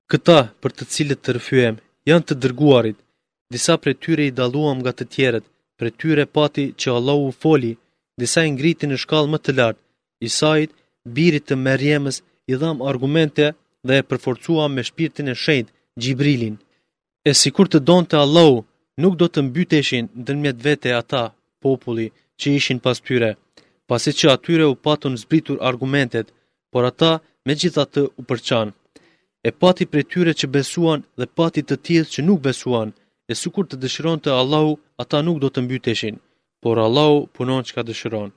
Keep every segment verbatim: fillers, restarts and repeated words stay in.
Këta për të cilët të rrëfyem janë të dërguarit. Disa prej tyre i dalluam nga të tjerët, prej tyre pati që Allahu foli, disa i ngriti në shkallë më të lartë. Isait, birit të Merjemës, i dham argumente dhe e përforcuam me shpirtin e shenjtë, Gjibrilin. E sikur të donte Allahu, nuk do të mbyteshin ndërmjet vete ata, populli që ishin pas tyre, pasi që atyre u patun zbritur argumentet, por ata megjithatë u përçan. E pati prej tyre që besuan dhe pati të tillë që nuk besuan, e sikur të dëshironte Allahu, ata nuk do të mbyteshin, por Allahu punon çka dëshiron.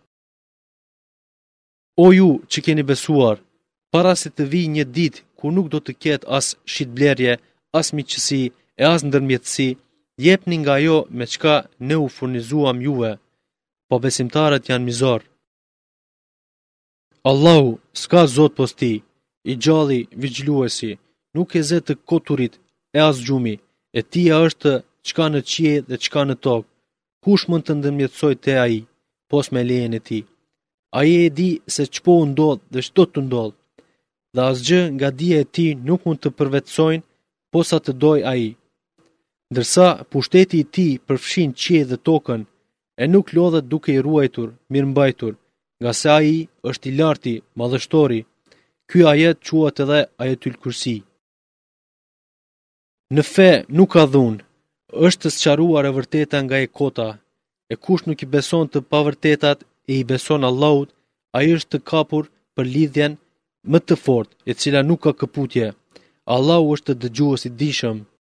O ju që keni besuar, para se të vijë një ditë ku nuk do të ketë as shitblerje, as miqësi e as ndërmjetësi, jepni nga ajo me çka ne u furnizuam juve, po besimtarët janë mizor. Allahu s'ka zot pos ti, i gjalli vigjluesi, nuk e zë të koturit e as gjumi, e tia është çka në qiell dhe çka në tokë. Kush mund të ndërmjetësoj te ai, pos me lejen e tij? Ai e di se ç'po u ndodh dhe ç'do të ndodh, dhe asgjë nga dija e tij nuk mund të përvetsojnë posa të doj ai. Ndërsa pushteti i tij përfshin qiell dhe tokën, e nuk lodhet duke i ruajtur, mirëmbajtur, nga se ai është i larti, madhështori. Ky ajet quhet edhe Ajetul Kursi. Në fe nuk ka dhunë, është sqaruar e vërteta nga e kota, e kush nuk i beson të pavërtetat e i beson Allahut, ai është të kapur për lidhjen më të fortë, e cila nuk ka këputje. Allahu është dëgjues i dijshëm.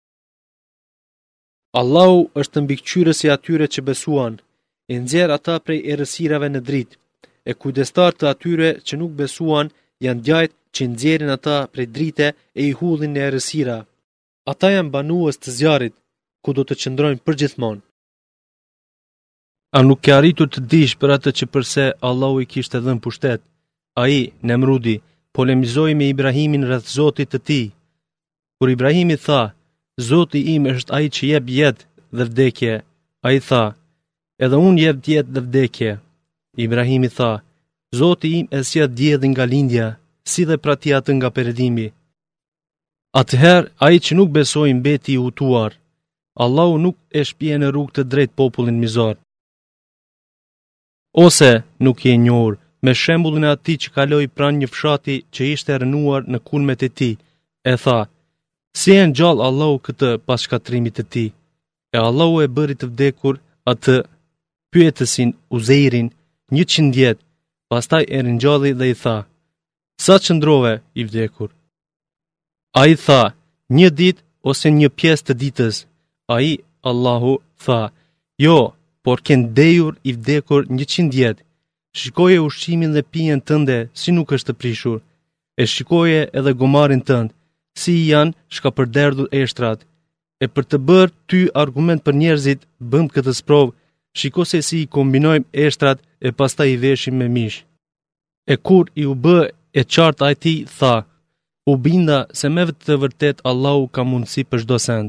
Allahu është mbikëqyrësi atyre që besuan, e nxjerr ata prej errësirave në dritë, e kujdestar të atyre që nuk besuan janë djajt që nxjerrin ata prej drite e i hullin në errësira. Ata janë banues të zjarrit, ku do të qëndrojnë përgjithmonë. A nuk ke arritur të dish për atë që përse Allahu i kishte dhënë pushtet? Ai, Nemrudi, polemizoi me Ibrahimin rreth Zotit të tij. Kur Ibrahimi tha, Zoti im është ai që jep jetë dhe vdekje, ai tha, edhe unë jep jetë dhe vdekje. Ibrahimi tha, Zoti im e sjell diellin nga lindja, si dhe prati atë nga perëndimi. Atëherë ai që nuk besoi mbeti i hutuar. Allahu nuk e shpije në rrugë të drejtë popullin mizor. Ose nuk je njohur me shembullin e atij që kaloi pranë një fshati që ishte rënuar në kulmet e tij, e tha, si e ngjall Allahu këtë pas shkatrimit të tij? E Allahu e bëri të vdekur atë pyetësin Uzeirin njëqind vjet, pastaj e ringjalli dhe i tha, sa qëndrove i vdekur? Ai tha, një ditë ose një pjesë të ditës. Ai, Allahu, tha, jo, por kënë dejur i vdekur njëqind vjet. Shikoje ushqimin dhe pijen tënde si nuk është të prishur, e shikoje edhe gomarin tënd, si janë shkapërderdhur eshtrat, e për të bërë ty argument për njerëzit, bëm këtë sprovë, shiko se si i kombinojmë eshtrat e pastaj i veshim me mish. E kur i u bë e qartë atij, tha, u binda se me të vërtet Allahu ka mundësi për çdo send.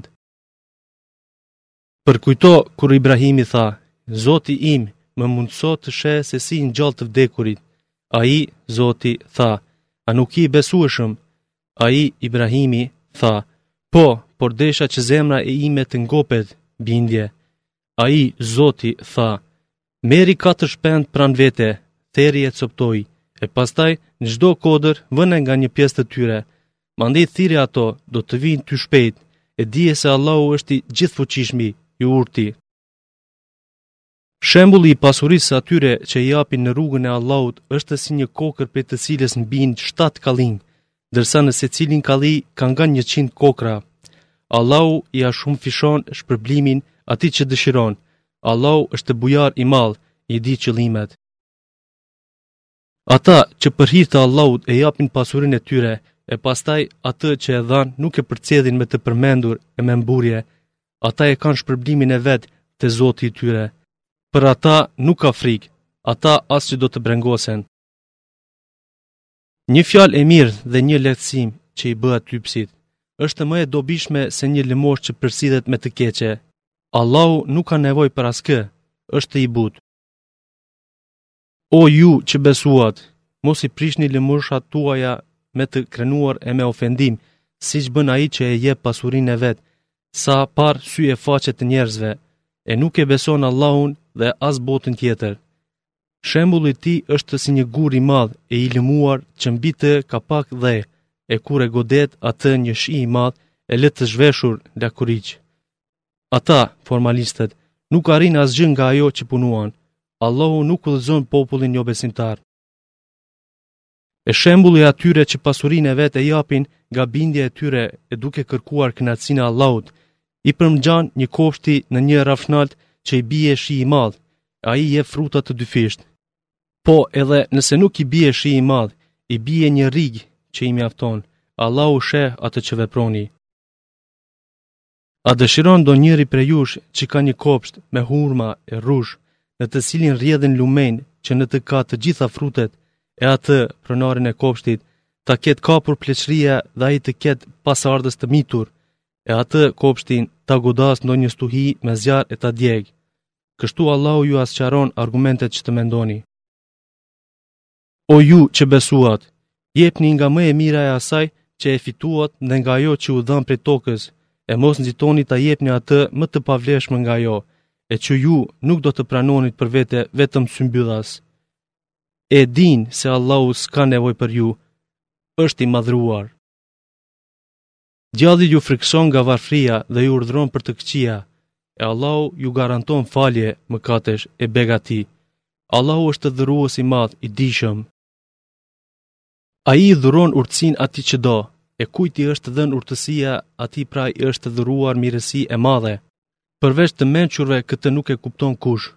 Përkujto kur Ibrahimi tha, Zoti im, më mundëso të sheh se si ngjall të vdekurit. Ai, Zoti, tha, a nuk i besueshëm? Ai, Ibrahimi, tha, po, por desha që zemra e ime të ngopet, bindje. Ai, Zoti, tha, meri katër shpend pran vete, theri e coptoi, e pastaj në çdo kodër vënë nga një pjesë të tyre. Mandej thirrje ato, do të vinë ty shpejt, e dije se Allahu është i gjithfuqishmi, i urti. Shembulli i pasurisë atyre që i japin në rrugën e Allahut është si një kokër prej të cilës mbijnë shtatë kallinj, ndërsa në secilin kalli ka nga njëqind kokra. Allahu i a shumë fishon shpërblimin atij që dëshiron. Allahu është bujar i madh, i di qëllimet. Ata që për hir të Allahut e japin pasurinë e tyre, e pastaj atë që e dhan nuk e përcjellin me të përmendur e me mburje, ata e kanë shpërblimin e vet te Zoti i tyre. Për ata nuk ka frikë, ata as që do të brengosen. Një fjalë e mirë dhe një lehtësim që i bëhet typsit është më e dobishme se një lëmosh që përsidhet me të keqe. Allahu nuk ka nevojë për askë, është i butë. O ju që besuat, mos i prishni lëmoshat tuaja me të krenuar e me ofendim, siç bën ai që e jep pasurinë e vet, sa par sy e faqet të njerëzve, e nuk e beson Allahun dhe as botën tjetër. Shembulli i tij është si një gur i madh e i lëmuar që mbi të ka pak dhe, e kur e godet atë një shi i madh e lë të zhveshur lakuriq. Ata, formalistët, nuk arrin asgjë nga ajo që punuan. Allahu nuk udhëzon popullin jo besimtar. E shembulli i atyre që pasurinë e vet e japin nga bindja e tyre e duke kërkuar kënaqësinë e Allahut, i përmngjan një kopshti në një rafshnalt që i bie shi i madh, ai i jep fruta të dyfisht. Po edhe nëse nuk i bie shi i madh, i bie një rig që i mjafton, Allahu sheh atë që veproni. A dëshiron ndonjëri prej jush që ka një kopsht me hurma e rrush, në të cilin rrjedhin lumen që në të ka të gjitha frutet, e atë, pronarin e kopshtit, ta ketë kapur pleqëria dhe ai të ketë pasardhës të mitur, e atë kopshtin ta godas ndonjë stuhi me zjarr e ta djeg. Kështu Allahu ju asqaron argumentet që të mendoni. O ju që besuat, jepni nga më e mira e asaj që e fituat dhe nga ajo që u dhën prej tokës, e mos nxitoni ta jepni atë më të pavlefshëm nga ajo, e që ju nuk do të pranonit për vete vetëm symbyllas. E din se Allahu s'ka nevojë për ju, është i madhruar. Djalli ju frikson nga varfria dhe ju urdhëron për të këqija, e Allahu ju garanton falje mëkatesh e begati. Allahu është dhërues i madh i dijshëm. Ai i dhuron urtësinë atij që do, e kujt i është dhënë urtësia, atij pra i është dhuruar mirësi e madhe. Përveç të mençurve këtë nuk e kupton kush.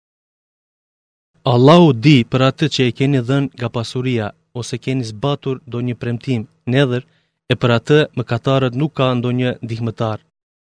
Allahu di për atë që e keni dhënë nga pasuria, ose keni zbatur ndonjë premtim, nedhër, e për atë mëkatarët nuk ka ndonjë ndihmëtar.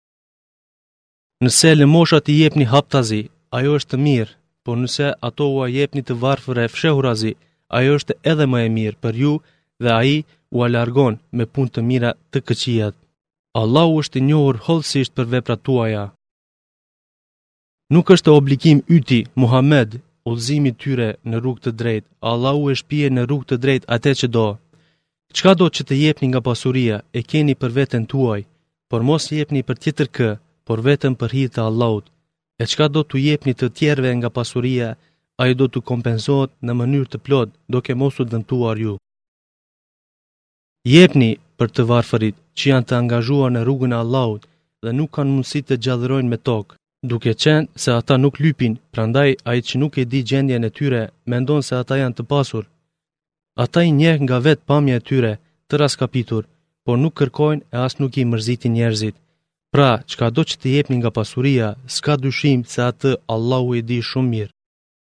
Nëse lëmoshat i jepni haptazi, ajo është të mirë, por nëse ato u jepni të varfër e fshehurazi, ajo është edhe më e mirë për ju dhe ai u alargon me punë të mira të këqijat. Allahu është i njohur hollësisht për veprat tuaja. Nuk është obligim yti, Muhammed, udhëzimi tyre në rrugë të drejtë. Allahu e shpije në rrugë të drejtë atë që do. Çka do që të jepni nga pasuria, e keni për veten tuaj, por mos jepni për tjetër kë, por vetëm për hir të Allahut. E çka do t'u jepni të tjerëve nga pasuria, ai do t'u kompenzohet në mënyrë të plot, duke mos u dëmtuar ju. Jepni për të varfërit që janë të angazhuar në rrugën e Allahut dhe nuk kanë mundësi të gjallërojnë me tokë, duke qenë se ata nuk lypin, prandaj ai që nuk e di gjendjen e tyre mendon se ata janë të pasur. Ata i njeh nga vetë pamja e tyre të raskapitur, por nuk kërkojnë e as nuk i mërzitin njerëzit. Pra, çka do që të jepni nga pasuria, s'ka dyshim se atë Allahu e di shumë mirë.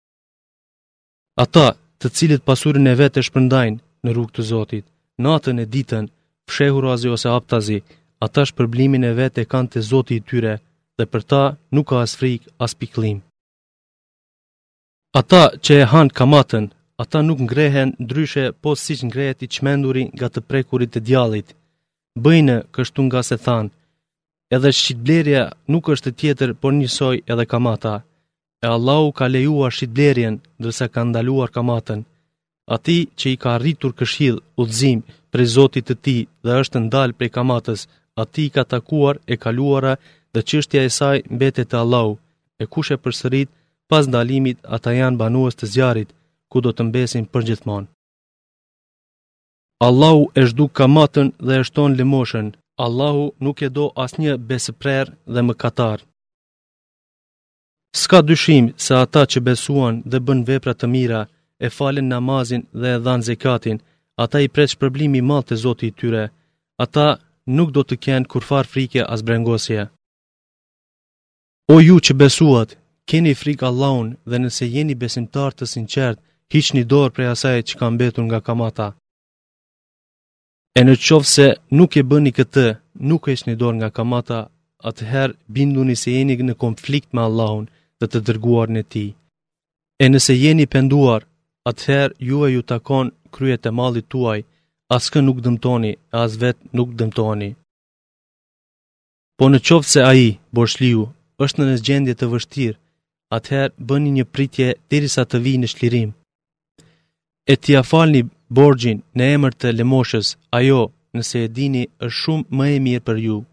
Ata, të cilët pasurin e vetë e shpërndajnë në rrugë të Zotit, natën e ditën, fshehurazi ose haptazi, ata shpërblimin e vetë e kanë te Zoti i tyre, dhe për ta nuk ka as frikë as pikëllim. Ata që e han kamatën, ata nuk ngrehen ndryshe po siç ngrehet i çmenduri nga të prekurit të djallit. Bëjnë kështu nga se thanë, edhe shitblerja nuk është tjetër por njësoj edhe kamata. E Allahu ka lejuar shitblerjen ndërsa ka ndaluar kamatën. Ati që i ka arritur këshill, udhëzim prej Zotit të tij dhe është ndal prej kamatës, ati ka takuar e kaluara dhe çështja e saj mbetet te Allahu. E kush e përsërit pas ndalimit, ata janë banues të zjarrit, ku do të mbesin përgjithmonë. Allahu e zhduk kamatën dhe e shton lëmoshën. Allahu nuk e do asnjë besëprer dhe mëkatar. S'ka dyshim se ata që besuan dhe bën vepra të mira, e falen namazin dhe e dhan zekatin, ata i pret shpërblimi i madh te Zoti i tyre. Ata nuk do të kenë kurfar frike as brengosje. O ju që besuat, keni frikë Allahun dhe nëse jeni besimtar të sinqert, hiqni dorë prej asaj që ka mbetur nga kamata. E në qoftë se nuk e bëni këtë, nuk heqni dorë nga kamata, atëherë binduni se jeni në konflikt me Allahun dhe të dërguarin e tij. E nëse jeni penduar, atëherë juve ju takon kryet e mallit tuaj, askë nuk dëmtoni, e as vet nuk dëmtoni. Po në qoftë se ai, borxhliu, është në gjendje të vështirë, atëherë bëni një pritje derisa të vijë në çlirim. E t'ia falni borxhin në emër të lëmoshës, ajo, nëse e dini është shumë më e mirë për ju.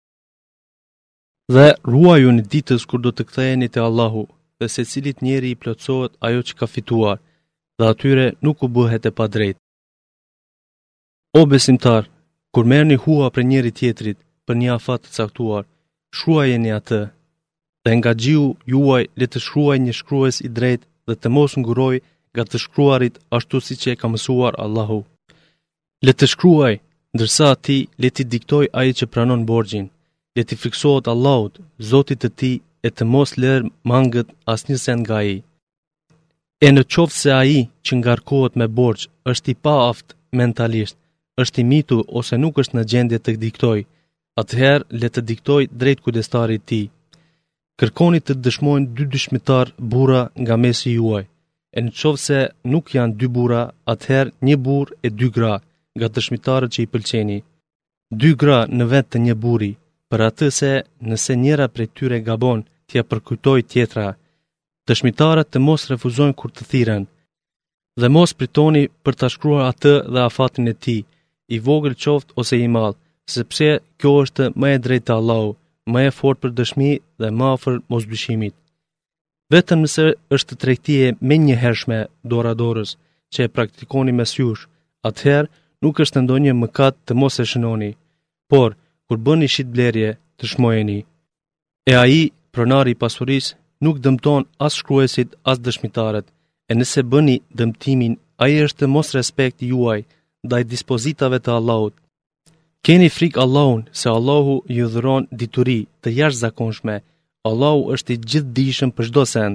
Dhe ruajuni ditës kur do të ktheheni te Allahu, dhe secilit njeri i plotësohet ajo që ka fituar, dhe atyre nuk u bëhet e padrejtë. O besimtar, kur merrni hua për njëri tjetrit për një afat të caktuar, shkruajeni atë, dhe nga gjiu juaj le të shkruaj një shkrues i drejtë dhe të mos nguroj nga të shkruarit ashtu siç e ka mësuar Allahu. Le të shkruaj, ndërsa ati le t'i diktoj ai që pranon borxhin, le t'i friksohet Allahut, Zotit të tij, e të mos lërë mangët asnjë send nga ai. E në qoftë se ai që ngarkohet me borxh është i paaft mentalisht, është i mitur ose nuk është në gjendje të diktoj, atëherë le të diktoj drejt kujdestarit të tij. Kërkoni të dëshmojnë dy dëshmitar burra nga mesi juaj. E në qoftë se nuk janë dy burra, atëherë një burr e dy gra nga dëshmitarët që i pëlqeni. Dy gra në vend të një burri, për atë se nëse njëra prej tyre gabon, t'ia përkujtoj tjetra. Dëshmitarët të mos refuzojnë kur të thirren, dhe mos pritoni për ta shkruar atë dhe afatin e tij, i vogël qoftë ose i madh, sepse kjo është më e drejtë te Allahu, më e fortë për dëshmi dhe më afër mosdyshimit. Vetëm nëse është tregtie me një hershme dora dorës që e praktikoni mes jush, atëherë nuk është ndonjë mëkat të mos e shënoni, por kur bëni shitblerje të shmojeni. E ai, pronari i pasurisë, nuk dëmton as shkruesit as dëshmitarët, e nëse bëni dëmtimin, ai është mos respekt juaj ndaj dispozitave të Allahut. Keni frikë Allahun, se Allahu ju dhuron dituri të jashtëzakonshme. Allahu është i gjithdijshëm për çdo send.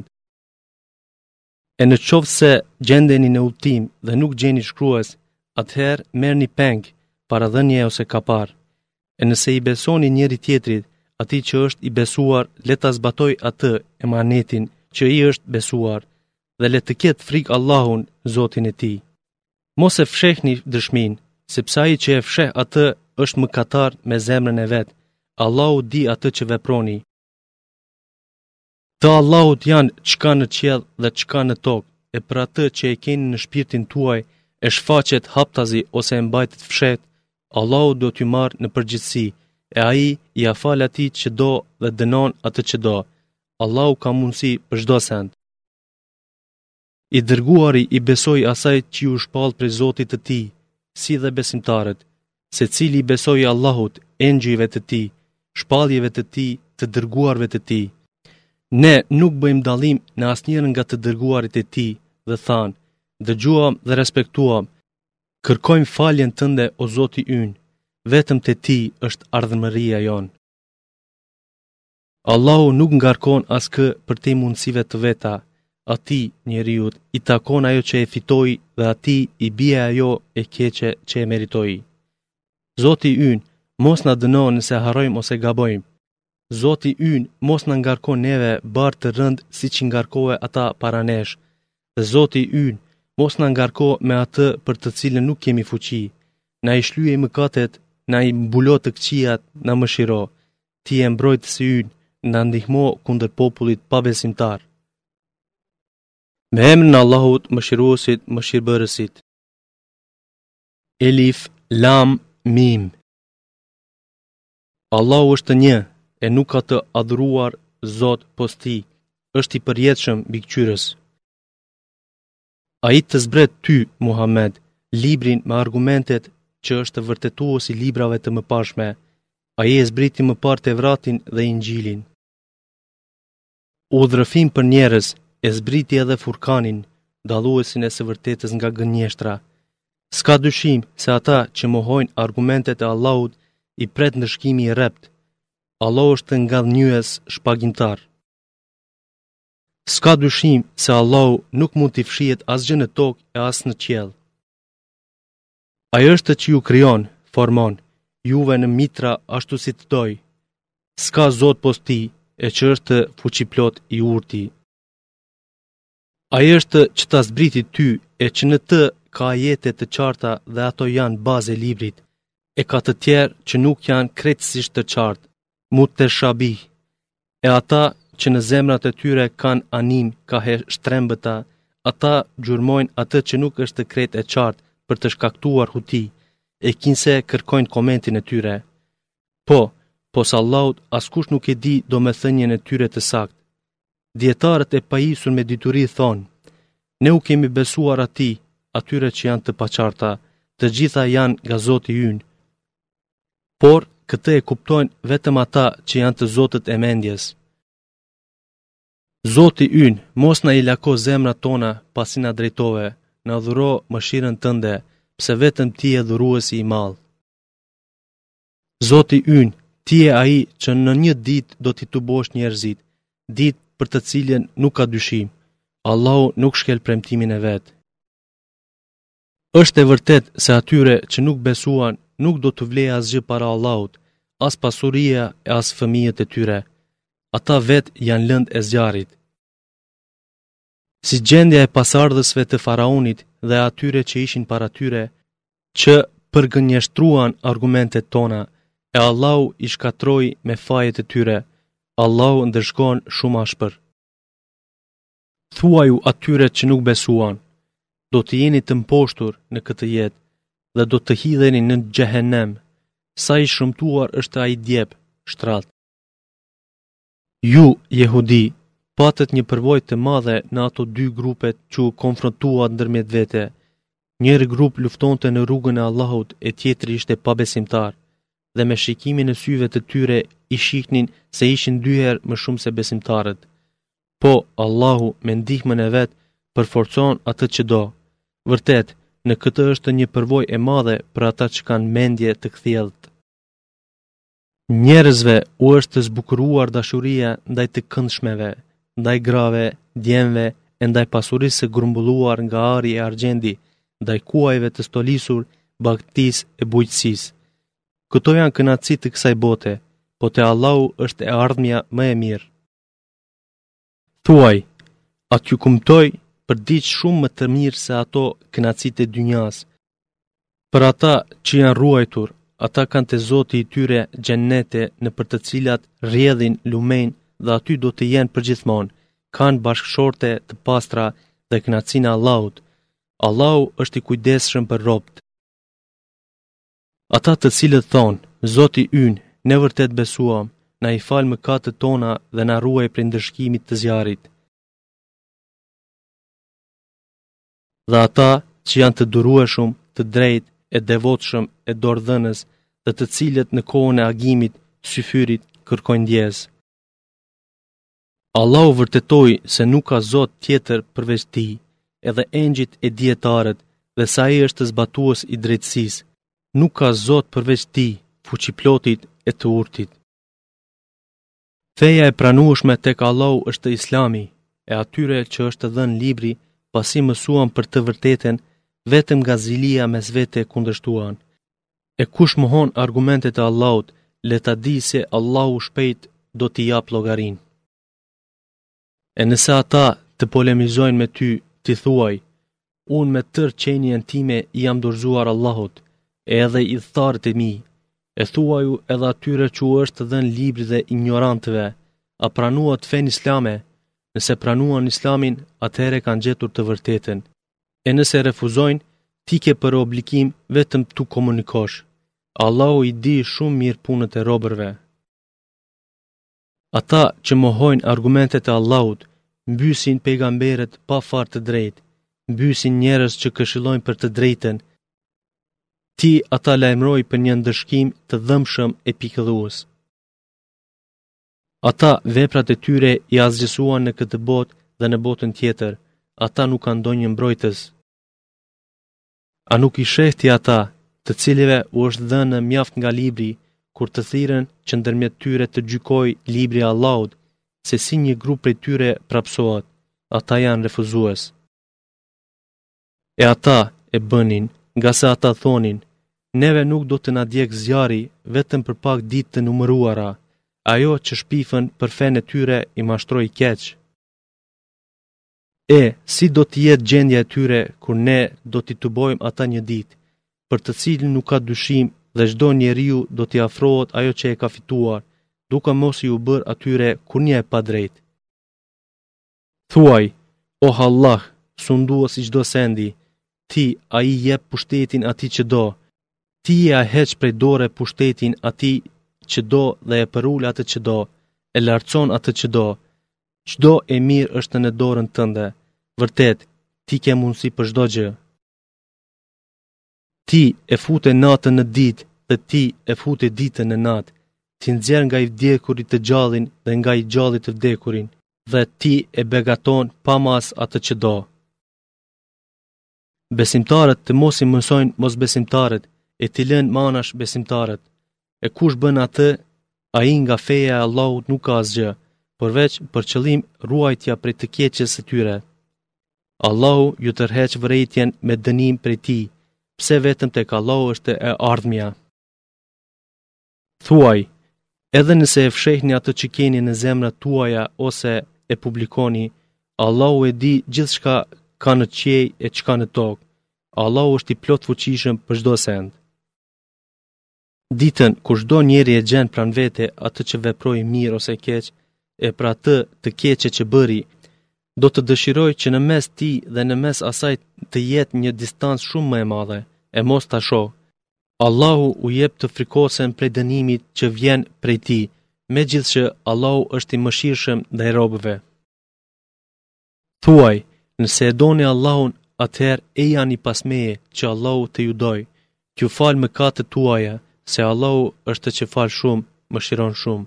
E në qoftë se gjendeni në udhtim dhe nuk gjeni shkrues, atëherë merrni peng, paradhënie ose kapar. E nëse i besoni njëri tjetrit, atij që është i besuar, le ta zbatoj atë emanetin që i është besuar, dhe le të ketë frikë Allahun, Zotin e tij. Mos e fshehni dëshmin, sepse ai që e fsheh atë është mëkatar me zemrën e vet. Allahu di atë që veproni. Të Allahut janë çka në qiell dhe çka në tokë, e për atë që e keni në shpirtin tuaj, e shfaqet haptazi ose e mbajtet fshet, Allahu do t'ju marrë në përgjithësi, e ai i afal atij që do dhe dënon atë që do. Allahu ka mundësi për çdo send. I dërguari i besoi asaj që ju shpall prej Zotit të tij, si dhe besimtarët, secili i besoi Allahut, engjëjve të tij, shpalljeve të tij, të dërguarve të tij. Ne nuk bëjmë dallim në asnjërin nga të dërguarit e tij dhe than, dëgjuam dhe respektuam. Kërkojmë faljen tënde o Zoti ynë, vetëm te ti është ardhmëria jon. Allahu nuk ngarkon askë për te mundësive të veta. Atij njeriut i takon ajo që e fitoi dhe atij i bie ajo e keqe që e meritoi. Zoti ynë, mos na dënon nëse harrojmë ose gabojmë. Zoti ynë, mos na ngarkon neve barë të rënd si që ngarkohe ata para nesh. Dhe Zoti ynë, mos na ngarko me atë për të cilën nuk kemi fuqi. Na i shlyej mëkatet, na i mbulo të këqijat, na mëshiro. Ti e mbrojtësi ynë, na ndihmo kundër popullit pabesimtar. Me emrin e Allahut, mëshiruesit, mëshirbërësit. Elif, Lam, Mim. Allahu është një, e nuk ka të adhuruar Zot posti, është i përjetshëm mbikëqyrës. Ai të zbret ty, Muhammed, librin me argumentet që është vërtetues i librave të mëparshme. Ai e zbriti më parë Tevratin dhe Injilin. Udhërfim për njerëz, e zbriti edhe Furkanin, dalluesin e së vërtetës nga gënjeshtra. S'ka dyshim se ata që mohojnë argumentet e Allahut i pret ndëshkimi i rrept. Allahu është ngadhnjyes shpagimtar. S'ka dyshim se Allahu nuk mund t'i fshihet asgjë në tokë e as në qiell. Ai është që ju krijon, formon, juve në mitra ashtu si të doj. S'ka Zot posti, e që është fuqiplot i urti. Ai është që ta zbriti ty, e që në të ka ajete të qarta dhe ato janë bazë e librit, e ka të tjerë që nuk janë krejtësisht të qartë, mut të shabih, e ata që në zemrat e tyre kanë anim ka he shtrembëta, ata gjurmojnë atë që nuk është krejt e qartë për të shkaktuar huti, e kinse kërkojnë komentin e tyre. Po, pos Allahut askush nuk e di domethënien e tyre të saktë. Dietarët e pajisur me dituri thonë: ne u kemi besuar atij, atyre që janë të paqarta, të gjitha janë nga Zoti ynë. Por këtë e kuptojnë vetëm ata që janë të zotët e mendjes. Zoti ynë, mos na i lako zemrat tona pasi na drejtove, na dhuro mëshirën tënde, pse vetëm ti je dhuruesi i madh. Zoti ynë, ti je ai që në një ditë do t'i tubosh njerëzit, ditë për të cilën nuk ka dyshim. Allahu nuk shkel premtimin e vet. Është e vërtet se atyre që nuk besuan nuk do të vlejë asgjë para Allahut, as pasuria e as fëmijët e tyre. Ata vet janë lëndë e zjarit. Si gjendja e pasardhësve të faraonit dhe atyre që ishin para tyre, që përgënjeshtruan argumentet tona, e Allahu i shkatroi me fajet e tyre. Allahu ndërshkon shumë ashpër. Thuaju atyre që nuk besuan: do të jeni të mposhtur në këtë jetë dhe do të hidheni në xhehenem. Sa i shëmtuar është ai djep, shtrat. Ju, jehudi, patët një përvojë të madhe në ato dy grupet që u konfrontuan ndërmjet vete. Njëri grup luftonte në rrugën e Allahut e tjetri ishte pabesimtar, dhe me shikimin e syve të tyre i shihnin se ishin dy herë më shumë se besimtarët. Po, Allahu me ndihmën e vet përforcon atë që do. Vërtet, në këtë është një përvojë e madhe për ata që kanë mendje të kthjellët. Njerëzve u është zbukuruar dashuria ndaj të këndshmeve, ndaj grave, djemve e ndaj pasurisë së grumbulluar nga ari e argjendi, ndaj kuajve të stolisur, bagtisë e bujqësisë. Këto janë kënaqësi të kësaj bote, po te Allahu është e ardhmja më e mirë. Thuaj, a t'ju kumtoj për diçka shumë më të mirë se ato kënaqësitë e dynjas. Për ata që janë ruajtur, ata kanë te Zoti i tyre xhennete në për të cilat rrjedhin lumen dhe aty do të jenë përgjithmonë, kanë bashkëshorte të pastra dhe kënaqësinë e Allahut. Allahu është i kujdesshëm për robët. Ata të cilët thonë: Zoti ynë, ne vërtet besuam, na i fal mëkatet tona dhe na ruaj prej ndërshkimit të zjarrit. Dhe ata që janë të durueshëm, të drejtë, e devotshëm, e dordhënës, dhe të cilët në kohën e agimit, syfyrit, kërkojnë ndjes. Allahu vërtetoi se nuk ka Zot tjetër përveç Tij, edhe engjëjt e dietarët, dhe sa ai është zbatues i drejtësisë. Nuk ka Zot përveç Tij, fuqiplotit e të urtit. Feja e pranueshme tek Allahu është Islami, e atyre që është dhënë libri, pasi mësuan për të vërtetën, vetëm nga zilia mes vete kundërshtuan. E kush mohon argumentet e Allahut, le ta di se Allahu shpejt do t'i jap llogarin. E nëse ata të polemizojnë me ty, ti thuaj: unë me tërë qenien time jam dorëzuar Allahut, e edhe i tharët e mi. E thuaju edhe atyre që u është dhënë libri dhe ignorantëve: a pranuat fen islame? Nëse pranuan islamin, atëherë kanë gjetur të vërtetën. E nëse refuzojnë, ti ke për obligim vetëm tu komunikosh. Allahu i di shumë mirë punët e robërve. Ata që mohojnë argumentet e Allahut, mbysin pejgamberët pa far të drejtë, mbysin njerëz që këshillojnë për të drejtën. Ti ata lajmëroj për një ndëshkim të dhëmshëm e pikëdhues. Ata veprat e tyre i asgjësuan në këtë botë dhe në botën tjetër. Ata nuk kanë ndonjë mbrojtës. A nuk i shehti ata, të cilëve u është dhënë mjaft nga libri, kur të thirrën që ndërmjet tyre të gjykoj libri i Allahut, se si një grup prej tyre prapsohet, ata janë refuzues. E ata e bënin, nga se ata thonin: neve nuk do të na djeg zjarri vetëm për pak ditë të numëruara. Ajo që shpifën për fenë e tyre i mashtroi keq. E, si do të jetë gjendja e tyre kur ne do t'i tubojmë ata një ditë, për të cilën nuk ka dyshim dhe çdo njeriu do t'i afrohet ajo që e ka fituar, duke mos i u bërë atyre kurrë e padrejtë. Thuaj: o Allah, sundues i çdo sendi, ti ai jep pushtetin atij që do. Ti e heq prej dore pushtetin atij që do dhe e përul atë që do, e lartëson atë që do. Çdo e mirë është në dorën tënde. Vërtet, ti ke mundësi për çdo gjë. Ti e fute natën në ditë dhe ti e fute ditën në natë. Ti nxjerr nga i vdekurit të gjallin dhe nga i gjallit të vdekurin, dhe ti e begaton pa mas atë që do. Besimtarët të mos i mësojnë mosbesimtarët, e t'i lënë manash besimtarët. E kush bën atë, ai nga feja e Allahut nuk ka asgjë, përveç për qëllim ruajtja prej të keqes së tyre. Allahu ju tërheq vërejtjen me dënim prej tij, pse vetëm tek Allahu është e ardhmja. Thuaj, edhe nëse e fshehni atë që keni në zemrat tuaja ose e publikoni, Allahu e di gjithçka ka në qiej e çka në tokë. Allahu është i plot fuqishëm për çdo send. Ditën kur çdo njeri e gjen pranë vete atë që veproi mirë ose keq, e për atë të keqe që bëri, do të dëshiroj që në mes ti dhe në mes asaj të jetë një distancë shumë më e madhe, e mos ta shoh. Allahu u jep të frikosen prej dënimit që vjen prej ti, megjithse Allahu është i mëshirshëm ndaj robëve. Thuaj, nëse e doni Allahun, atëherë e jani pas meje që Allahu të ju doj, t'ju fal mëkatet tuaja, se Allahu është që fal shumë, mëshiron shumë.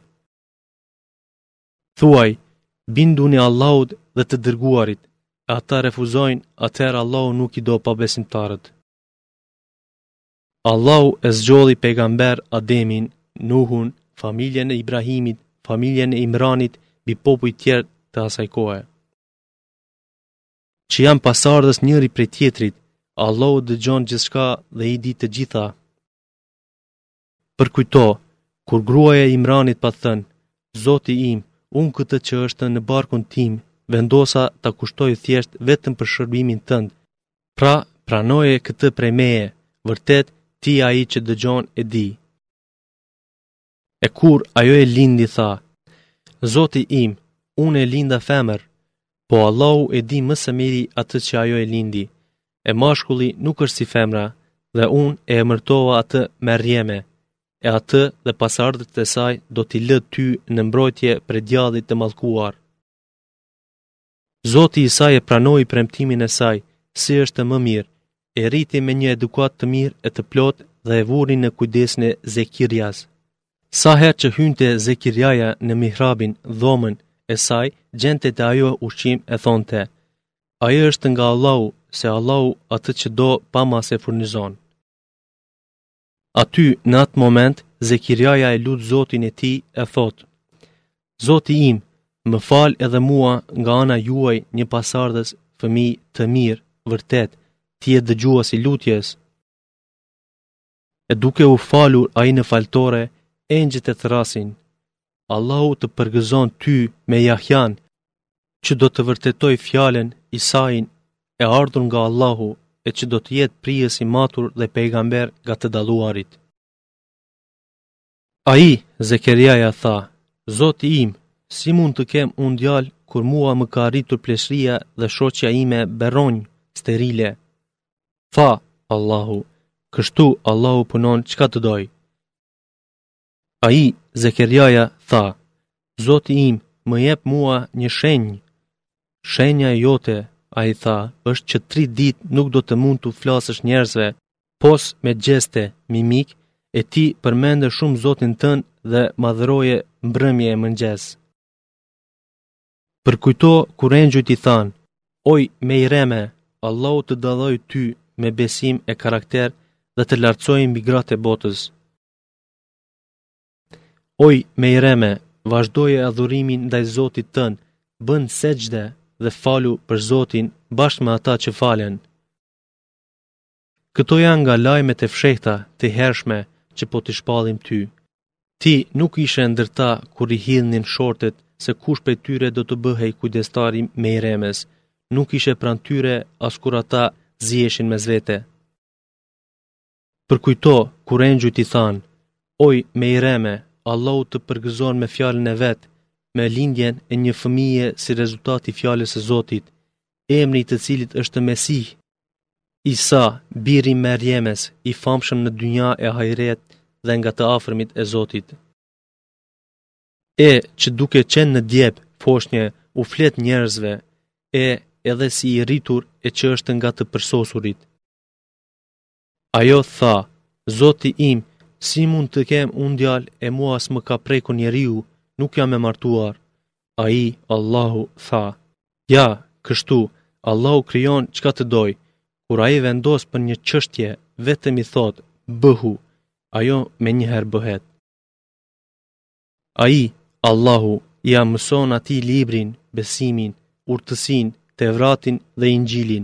Thuaj, binduni Allahut dhe të dërguarit, e ata refuzojnë, atëherë Allahu nuk i do pabesimtarët. Allahu e zgjodhi pejgamber Ademin, Nuhun, familjen e Ibrahimit, familjen e Imranit, mbi popuj tjerë të asaj kohe, që janë pasardhës njëri prej tjetrit. Allahu dëgjon gjithçka dhe i di të gjitha. Përkujto, kur gruaja e Imranit pa thënë, Zoti im, unë këtë që është në barkun tim, vendosa ta kushtoj thjesht vetëm për shërbimin tënd. Pra, pranoje këtë prej meje, vërtet ti ai që dëgjon e di. E kur ajo e lindi tha, Zoti im, unë e linda femër, po Allahu e di më së miri atë që ajo e lindi. E mashkulli nuk është si femra, dhe unë e emërtova atë Merjeme, e atë dhe pasardhët e saj do t'i lë ty në mbrojtje për djallit të mallkuar. Zoti i saj e pranoi premtimin e saj, si është më mirë, e rriti me një edukat të mirë e të plot dhe e vuri në kujdesin e Zekirias. Sa herë që hynte Zekiriaja në mihrabin, dhomën e saj, gjente të ajo ushqim e thonte, ajo është nga Allahu, se Allahu atë që do pa mas e furnizon. Aty, në atë moment, Zekiriaja e lut Zotin e tij e thot, Zoti im, më fal edhe mua nga ana juaj një pasardhës fëmijë të mirë, vërtet, ti je dëgjuesi lutjes. E duke u falur ai në faltore, engjëjt e thrasin, Allahu të përgëzon ty me Jahjan, që do të vërtetoj fjalën Isain e ardhur nga Allahu, e që do të jetë prijës i matur dhe pejgamber nga të dalluarit. Ai, Zekeriaja tha, Zoti im, si mund të kem unë djalë kur mua më ka arritur pleshria dhe shoqja ime beronj, sterile? Tha, Allahu, kështu Allahu punon çka të doj. Ai, Zekeriaja tha, Zoti im, më jep mua një shenjë. Shenja jote, a i tha, është që tri dit nuk do të mund të flasësh njerëzve, pos me gjeste, mimik, e ti përmende shumë Zotin tënd dhe madhëroje mbrëmje e mëngjes. Përkujto kur engjëjt i than, oj me i reme, Allahu të dalloj ty me besim e karakter dhe të lartësoj mbi gratë e botës. Oj me i reme, vazhdoje adhurimin ndaj Zotit tënd, bën sejdë dhe falu për Zotin bashkë me ata që falen. Këto janë nga lajmet e fshehta të hershme që po t'i shpallim ty. Ti nuk ishe ndërta kur i hidhnin shortet se kush prej tyre do të bëhej kujdestari me i remes, nuk ishe pran tyre as kur ata ziheshin mes vete. Përkujto kur engjëjt i than, oj me i reme, Allahu të përgëzon me fjalën e vet, me lindjen e një fëmije si rezultat i fjalës së Zotit, emri i të cilit është Mesih. Isa, biri i Merjemes, i famshëm në dynja e hajret dhe nga të afërmit e Zotit. E që duke qenë në djep, foshnje, u flet njerëzve, e edhe si i rritur e që është nga të përsosurit. Ajo tha, Zoti im, si mund të kem unë djalë e mua as më ka preku njeriu, nuk jam e martuar. Ai, Allahu, tha, ja, kështu, Allahu krijon çka të doj. Kur ai vendos për një çështje, vetëm i thot, bëhu, ajo me njëherë bëhet. Ai, Allahu, ja mëson atij librin, besimin, urtësin, Tevratin dhe Injilin.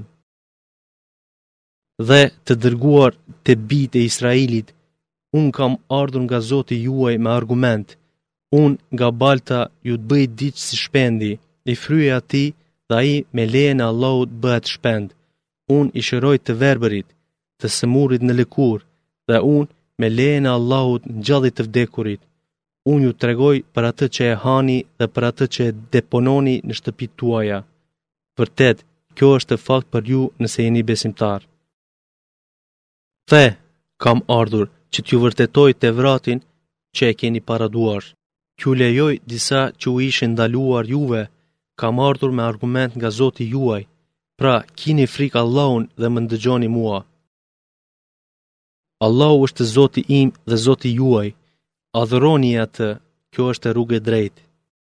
Dhe të dërguar të bijtë e Israilit, unë kam ardhur nga Zoti juaj me argument, unë nga balta ju të bëj diç si shpendi, i fryej atij dhe ai me lejen e Allahut bëhet shpend. Unë i shëroj të verbërit, të sëmurit në lëkur, dhe unë me lejen e Allahut ngjalli të vdekurit. Unë ju tregoj për atë që e hani dhe për atë që e depononi në shtëpitë tuaja. Vërtet, kjo është fakt për ju nëse jeni besimtar. The, kam ardhur që t'ju vërtetoj Tevratin që e keni paraduar. T'ju lejoj disa që u ishin ndaluar juve, kam ardhur me argument nga Zoti juaj. Pra, kini frikë Allahun dhe më ndëgjoni mua. Allahu është Zoti im dhe Zoti juaj. Adhuroni atë, kjo është rrugë e drejtë.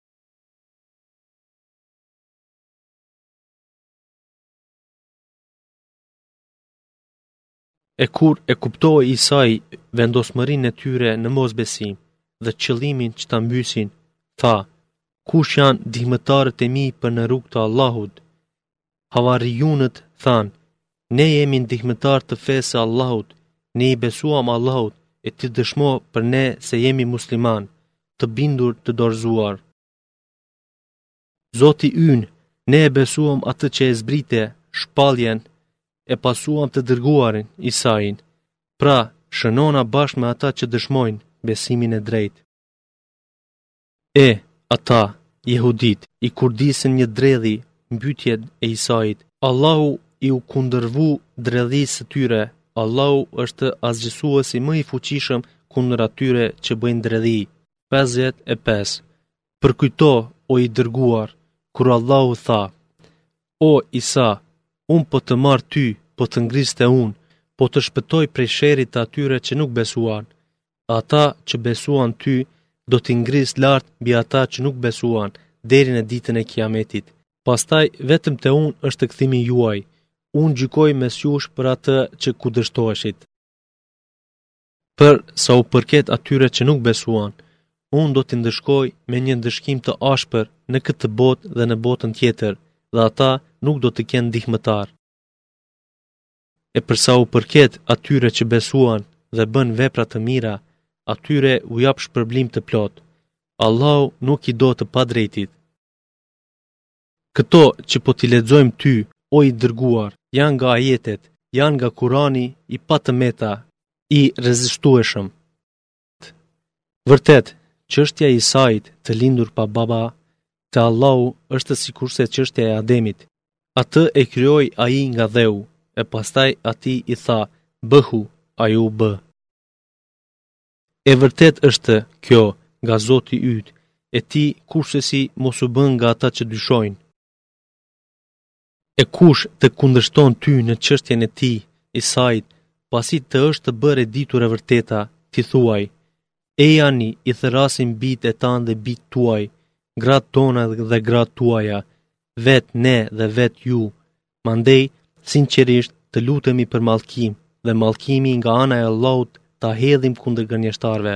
E kur e kuptoi Isai vendosmërinë e tyre në mosbesim dhe qëllimin që ta mbysin, tha, kush janë ndihmëtarët e mi për në rrugë të Allahut? Havarijunët thanë, ne jemi ndihmëtar të fesë së Allahut, ne i besuam Allahut e ti dëshmo për ne se jemi musliman, të bindur të dorëzuar. Zoti ynë, ne e besuam atë që e zbrite, shpalljen, e pasuam të dërguarin, Isain, pra shënona bashkë me ata që dëshmojnë besimin e drejtë. E, ata, jehudit, i kurdisin një dredhi, mbytjet e Isait, Allahu i u kundërvu dredhisë së tyre, Allahu është asgjësuesi më i fuqishëm kundër atyre që bëjnë dredhi. pesëdhjetë e pesë. Përkujto, o i dërguar, kur Allahu tha, o Isa, unë po të marr ty, po të ngriste unë, po të shpëtoj prej sherrit të atyre që nuk besuan. Ata që besuan ty, do t'i ngris lart mbi ata që nuk besuan, deri në ditën e Kiametit. Pastaj vetëm te unë është kthimi juaj. Unë gjykoj mes jush për atë që kundërshtoheshit. Për sa u përket atyre që nuk besuan, unë do t'i ndëshkoj me një ndëshkim të ashpër në këtë botë dhe në botën tjetër, dhe ata nuk do të kenë ndihmëtar. E për sa u përket atyre që besuan dhe bën vepra të mira, atyre u jap shpërblim të plot. Allahu nuk i do të padrejtit. Këto që po t'i lexojmë ty, o i dërguar, janë nga ajetet, janë nga Kurani i patëmeta, i rezistueshëm. Vërtet, çështja e Isait të lindur pa baba, te Allahu është sikurse çështja e Ademit. Atë e krijoi ai nga dheu, e pastaj atij i tha, bëhu, ai u bë. E vërtet është kjo nga Zoti yt, e ti kurse si mos u bën nga ata që dyshojnë. E kush të kundërshton ty në çështjen e tij, Isait, pasi të është të bërë e ditur e vërteta, ti thuaj, e jani i thërasin bitë e tanë dhe bitë tuaj, gratë tona dhe gratë tuaja, vetë ne dhe vetë ju, mandej, sinqerisht, të lutemi për mallkim dhe mallkimi nga ana e Allahut ta hedhim kundër gënjeshtarëve.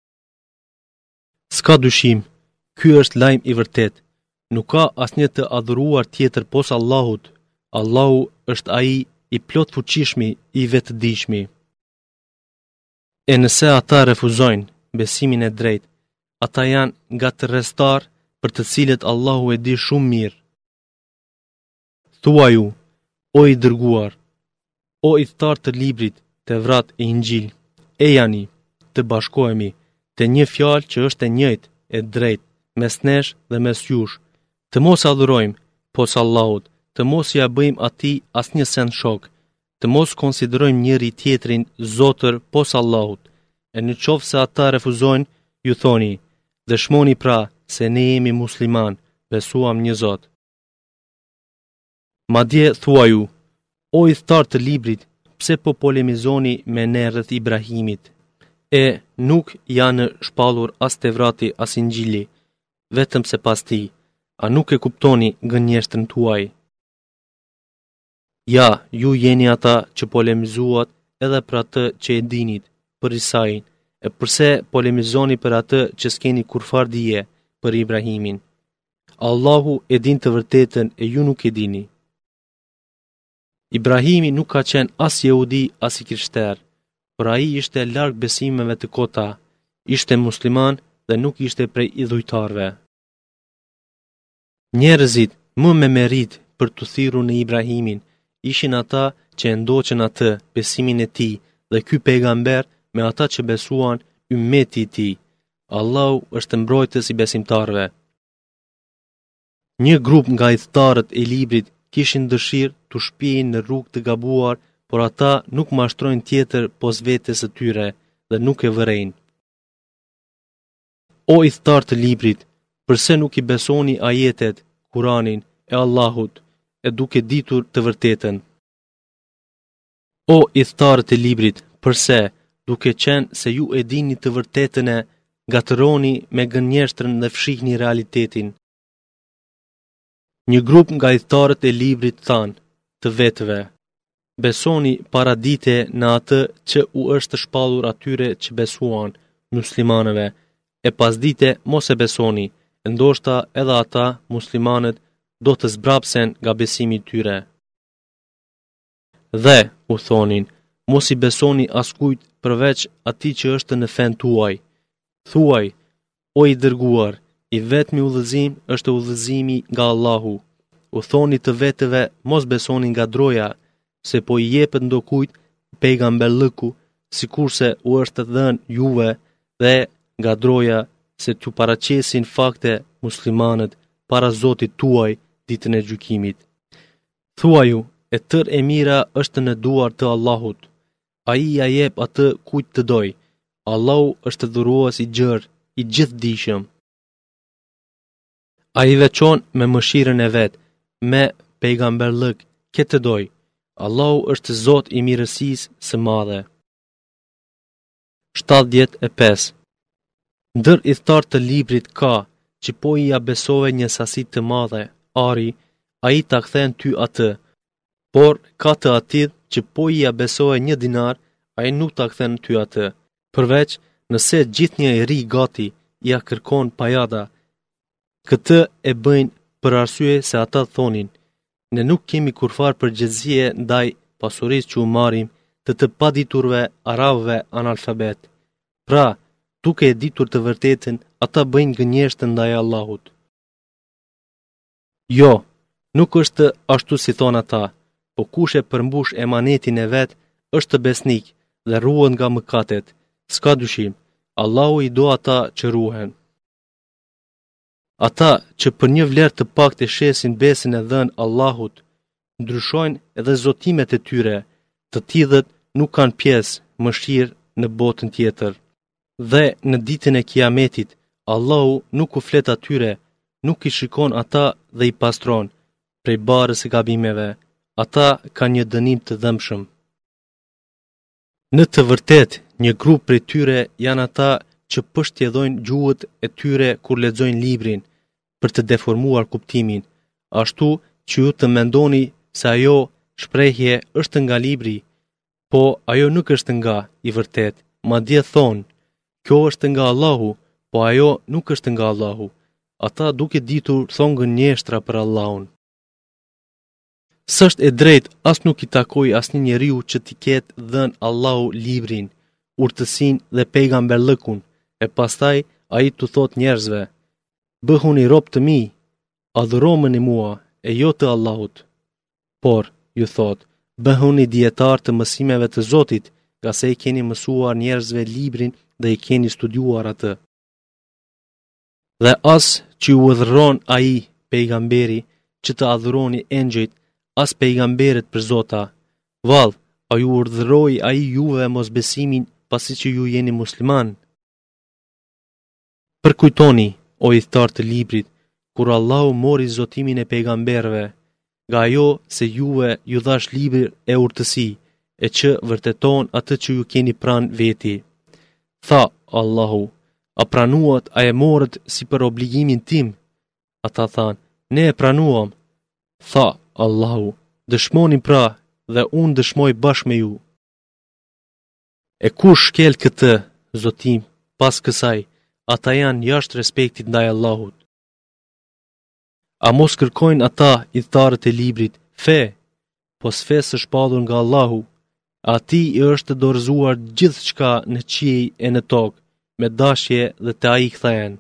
S'ka dyshim, ky është lajm i vërtet. Nuk ka asnjë të adhuruar tjetër pos Allahut. Allahu është ai i plot fuqishmi, i vetëdijshmi. E nëse ata refuzojnë besimin e drejtë, ata janë nga të rrestar për të cilët Allahu e di shumë mirë. Thuaju, o i dërguar, o i thtar të librit, Tevrat e Injil, e jani, të bashkohemi, të një fjalë që është e njëjtë, e drejtë, mes nesh dhe mes jush, të mos adhurojmë, pos Allahut, të mos ja bëjmë atij asnjë send shok, të mos konsiderojmë njëri tjetrin zotër pos Allahut, e në qoftë se ata refuzojnë, ju thoni, dëshmoni pra se ne jemi musliman, besuam një Zot. Madje thuaju, o i thtar të librit, pse po polemizoni me ne rreth Ibrahimit? E nuk janë shpallur as Tevrati as Injili, vetëm se pas ti, a nuk e kuptoni gënjeshtrën tuaj? Ja, ju jeni ata që polemizuat edhe për atë që e dinit, për Isain, e përse polemizoni për atë që s'keni kurfar dije për Ibrahimin. Allahu e din të vërtetën e ju nuk e dini. Ibrahimi nuk ka qenë as jehudi as i krishter, por ai ishte larg besimeve të kota, ishte musliman dhe nuk ishte prej idhujtarve. Njerëzit më me merit për të thirrur në Ibrahimin ishin ata që e ndoqën atë besimin e tij dhe ky pejgamber me ata që besuan ummeti i tij. Allahu është mbrojtës i besimtarve. Një grup nga idhtarët e librit kishin dëshirë të shpihin në rrugë të gabuar, por ata nuk mashtrojnë tjetër pos vetes së tyre dhe nuk e vërejnë. O idhtar të librit, përse nuk i besoni ajetet, Kuranin e Allahut, e duke ditur të vërtetën? O idhtarët e librit, përse, duke qenë se ju e dini të vërtetën e, gatëroni me gënjeshtrën dhe fshihni realitetin? Një grup nga idhtarët e librit thanë, të vetëve, besoni para dite në atë që u është shpallur atyre që besuan, muslimanëve, e pas dite mos e besoni, ndoshta edhe ata, muslimanët, do të zbrapsen nga besimi i tyre. Dhe, u thonin, mos i besoni askujt përveç atij që është në fen tuaj. Thuaj, o i dërguar, i vetmi udhëzim është udhëzimi nga Allahu. U thoni të vetëve mos besoni nga droja, se po i jepet ndokujt pejgamberllëku, sikurse u është dhënë juve, dhe nga droja se t'ju paraqesin fakte muslimanët para Zotit tuaj ditën e gjykimit. Thuaju, e tër e mira është në duar të Allahut. Ai ja jep atë kujt të doj. Allahu është dhurues i gjerë, i gjithdijshëm. Ai veçon me mëshirën e vet, me pejgamberllëk, ke të doj. Allahu është Zot i mirësisë së madhe. shtatëdhjetë e pesë. Ndër idhtar të librit ka, që po i ja besove një sasi të madhe, ari, a i ta kthen ty atë, por ka të atid që po i ja besove një dinar, a i nuk ta kthen ty atë, përveç nëse gjithë një i ri gati ja kërkon pajada. Këtë e bëjnë për arsye se ata thonin, ne nuk kemi kurfar përgjegjësie ndaj pasurisë që u marrim të të paditurve arabëve analfabet. Pra, duke e ditur të vërtetën, ata bëjnë gënjeshtër ndaj Allahut. Jo, nuk është ashtu si thon ata, po kush e përmbush emanetin e vet, është besnik dhe ruhet nga mëkatet. S'ka dyshim, Allahu i do ata që ruhen. Ata që për një vlerë të paktë shesin besën e dhënë Allahut, ndryshojnë edhe zotimet e tyre, të tillët nuk kanë pjesë mëshirë në botën tjetër. Dhe në ditën e Kiametit, Allahu nuk u flet atyre, nuk i shikon ata dhe i pastron prej barës së gabimeve. Ata kanë një dënim të dëmshëm. Në të vërtetë, një grup prej tyre janë ata që pështjedhojnë gjuhët e tyre kur lexojnë librin për të deformuar kuptimin, ashtu që ju të mendoni se ajo shprehje është nga libri, po ajo nuk është nga i vërtet. Madje thonë, kjo është nga Allahu, po ajo nuk është nga Allahu. Ata duke ditur thonë gënjeshtra për Allahun. S'është e drejt as nuk i takoj asnjë njeriu që t'i ketë dhënë Allahu librin, urtësinë dhe pejgamberllëkun, e pastaj ai t'u thot njerëzve, bëhuni rob të mi, adhuromeni mua e jo të Allahut. Por, ju thot, bëhuni dietar të mësimeve të Zotit, nga se i keni mësuar njerëzve librin dhe i keni studiuar atë. Dhe as që u udhëron ai, pejgamberi, që të adhuroni engjëjt, as pejgamberët për Zota. Vallë, A ju urdhëroi ai juve mosbesimin pasi që ju jeni musliman? Përkujtoni, o idhtar të librit, kur Allahu mori zotimin e pejgamberëve, nga ajo se juve ju dhash libër e urtësi, e që vërteton atë që ju keni pranë veti. Tha Allahu, a pranuat, a e morët si për obligimin tim? Ata thanë, ne e pranuam. Tha Allahu, dëshmoni pra, dhe unë dëshmoj bashkë me ju. E kush shkel këtë zotim pas kësaj, ata janë jashtë respektit ndaj Allahut. A mos kërkojnë ata idhtarët e librit fe, po sfe së shpallur nga Allahu, atij i është dorëzuar gjithçka në qiell e në tokë, me dashje dhe te ai kthehen.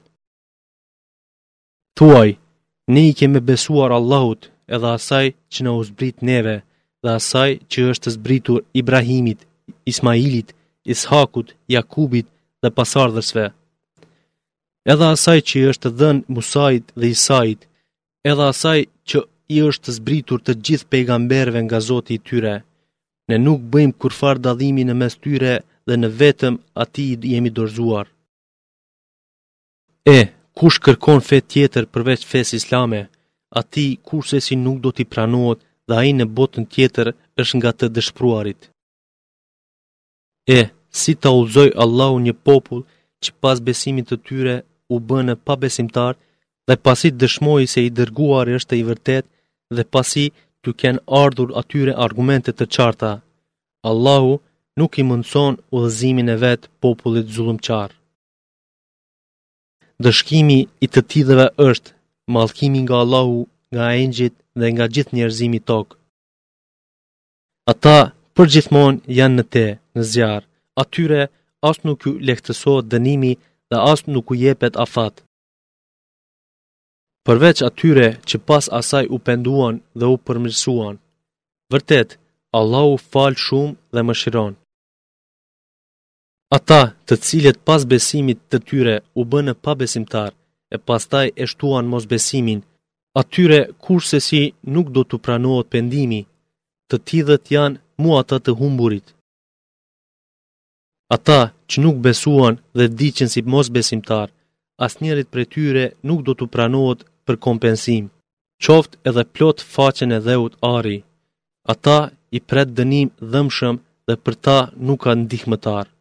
Thuaj, ne i kemi besuar Allahut, edhe asaj që na u zbrit neve, dhe asaj që është zbritur Ibrahimit, Ismailit, Ishakut, Jakubit dhe pasardhësve, edhe asaj që i është dhënë Musait dhe Isait, edhe asaj që i është zbritur të gjithë pejgamberëve nga Zoti i tyre. Ne nuk bëjmë kurfar dallimi në mes tyre dhe në vetëm atij jemi dorëzuar. E, kush kërkon fe tjetër përveç fesë islame, atij kurse si nuk do t'i pranohet dhe ai në botën tjetër është nga të dëshpëruarit. E, si ta udhëzoi Allahu një popull që pas besimit të tyre u bënë pa besimtar, dhe pasi dëshmoi se i dërguari është i vërtet, dhe pasi t'u kenë ardhur atyre argumente të qarta, Allahu nuk i mundson udhëzimin e vet popullit zullumqar. Dëshkimi i të tillëve është mallkimi nga Allahu, nga engjëjt dhe nga gjithë njerëzimi i tokë. Ata përgjithmonë janë në te, në zjarr, atyre as nuk u lehtësohet dënimi dhe as nuk u jepet afat. Përveç atyre që pas asaj u penduan dhe u përmirësuan. Vërtet, Allahu fal shumë dhe mëshiron. Ata të cilët pas besimit të tyre u bënë pa besimtar, e pastaj e shtuan mos besimin, atyre kurse si nuk do të pranohet pendimi, të tillët janë mu ata të humburit. Ata që nuk besuan dhe diqen si mos besimtar, asnjërit prej tyre nuk do të pranohet për kompensim, qoftë edhe plot faqen e dheut ari. Ata i pret dënim dhëmshëm dhe për ta nuk ka ndihmëtar.